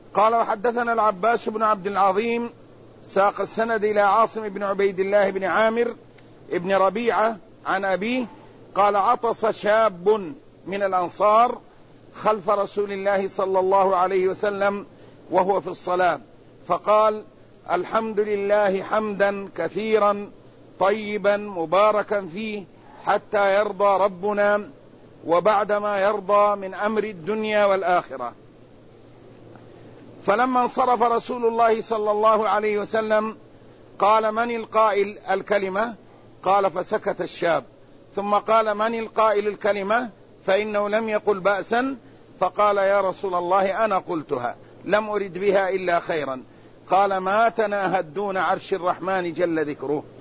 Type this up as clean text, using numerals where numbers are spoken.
قال وحدثنا العباس بن عبد العظيم ساق السند إلى عاصم بن عبيد الله بن عامر ابن ربيعة عن أبيه قال عطس شاب من الأنصار خلف رسول الله صلى الله عليه وسلم وهو في الصلاة فقال الحمد لله حمدا كثيرا طيبا مباركا فيه حتى يرضى ربنا وبعدما يرضى من أمر الدنيا والآخرة. فلما انصرف رسول الله صلى الله عليه وسلم قال من القائل الكلمة؟ قال فسكت الشاب، ثم قال من القائل الكلمة؟ فإنه لم يقل بأسا، فقال يا رسول الله أنا قلتها لم أرد بها إلا خيرا. قال ما تناهد دون عرش الرحمن جل ذكره.